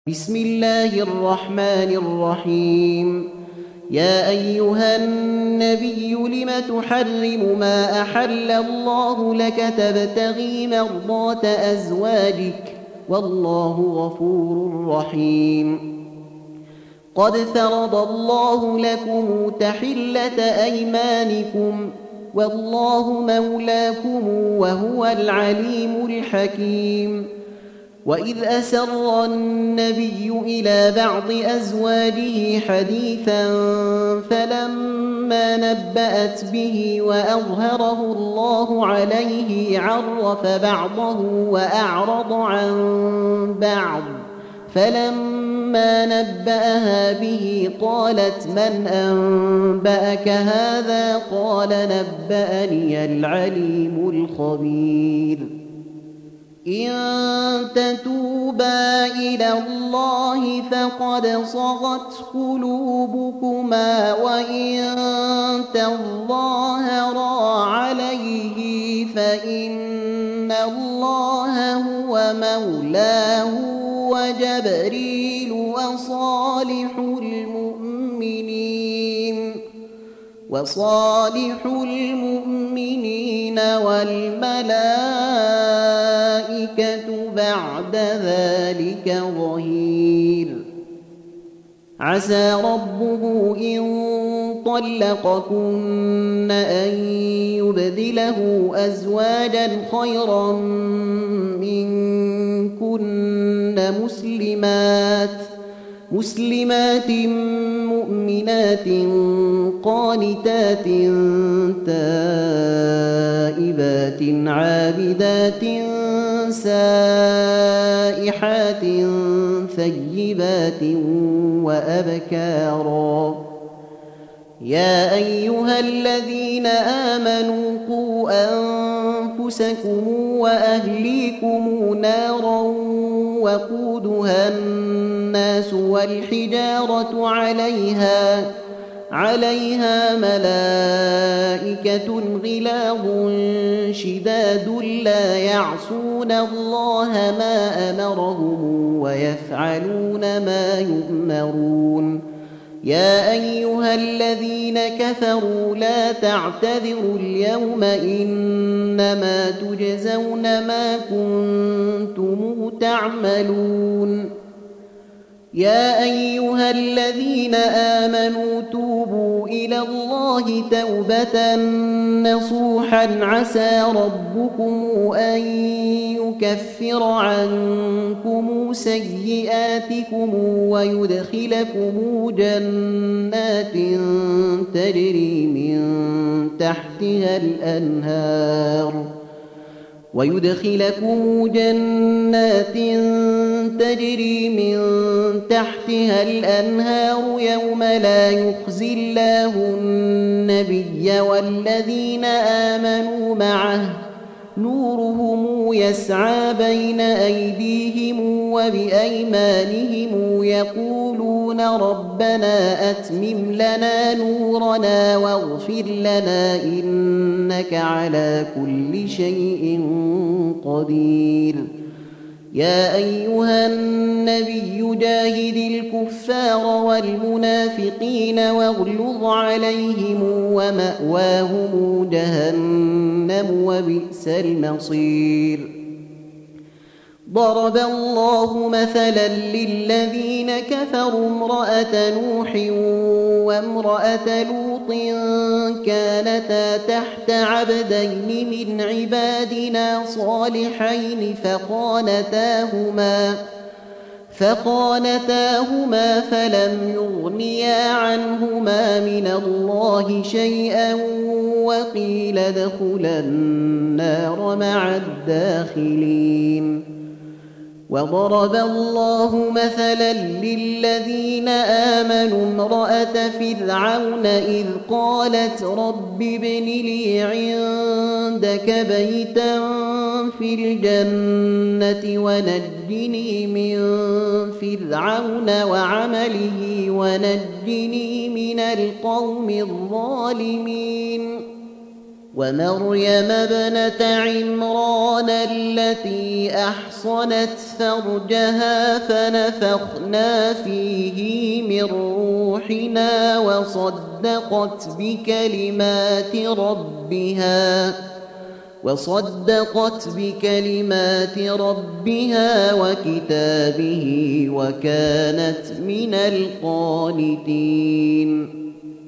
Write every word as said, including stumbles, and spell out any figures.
بسم الله الرحمن الرحيم. يا أيها النبي لم تحرم ما أحل الله لك تبتغي مرضات أزواجك والله غفور رحيم. قد فرض الله لكم تحلة أيمانكم والله مولاكم وهو العليم الحكيم. وإذ أسر النبي إلى بعض أزواجه حديثا فلما نبأت به وأظهره الله عليه عرف بعضه وأعرض عن بعض، فلما نبأها به قالت من أنبأك هذا؟ قال نبأني العليم الخبير. إن تتوبا إلى الله فقد صغت قلوبكما وإن تظاهرا عليه فإن الله هو مولاه وجبريل وصالح المؤمنين وصالح المؤمنين والملائكة بعد ذلك ظهير. عسى ربه إن طلقكن أن يبدله أزواجا خيرا منكن مسلمات مسلمات مؤمنات قانتات تائبات عابدات سائحات ثيبات وأبكارا. يا أيها الذين آمنوا قوا أنفسكم وأهليكم نارا وقودها الناس والحجارة عليها عليها ملائكة غلاظ شداد لا يعصون الله ما أمرهم ويفعلون ما يؤمرون. يا أيها الذين كفروا لا تعتذروا اليوم إنما تجزون ما كنتم تعملون. يا أيها الذين آمنوا توبوا إلى الله توبة نصوحا عسى ربكم أن يكفر عنكم سيئاتكم ويدخلكم جنات تجري من تحتها الأنهار ويدخلكم جنات تجري من تحتها الأنهار يوم لا يخزي الله النبي والذين آمنوا معه نورهم يسعى بين أيديهم وبأيمانهم يقولون ربنا أتمم لنا نورنا واغفر لنا إنك على كل شيء قدير. يا أيها النبي جاهد الكفار والمنافقين واغلظ عليهم ومأواهم جهنم وبئس المصير. ضرب الله مثلا للذين كفروا امرأة نوح وامرأة لوط كانتا تحت عبدين من عبادنا صالحين فخانتاهما فخانتاهما فلم يغنيا عنهما من الله شيئا وقيل ادخلا النار مع الداخلين. وضرب الله مثلا للذين آمنوا امرأة فرعون إذ قالت رب ابن لي عندك بيتا في الجنة ونجني من فرعون وعمله ونجني من القوم الظالمين. ومريم ابنة عمران التي أحصنت فرجها فنفخنا فيه من روحنا وصدقت بكلمات ربها وصدقت بكلمات ربها وكتابه وكانت من القانتين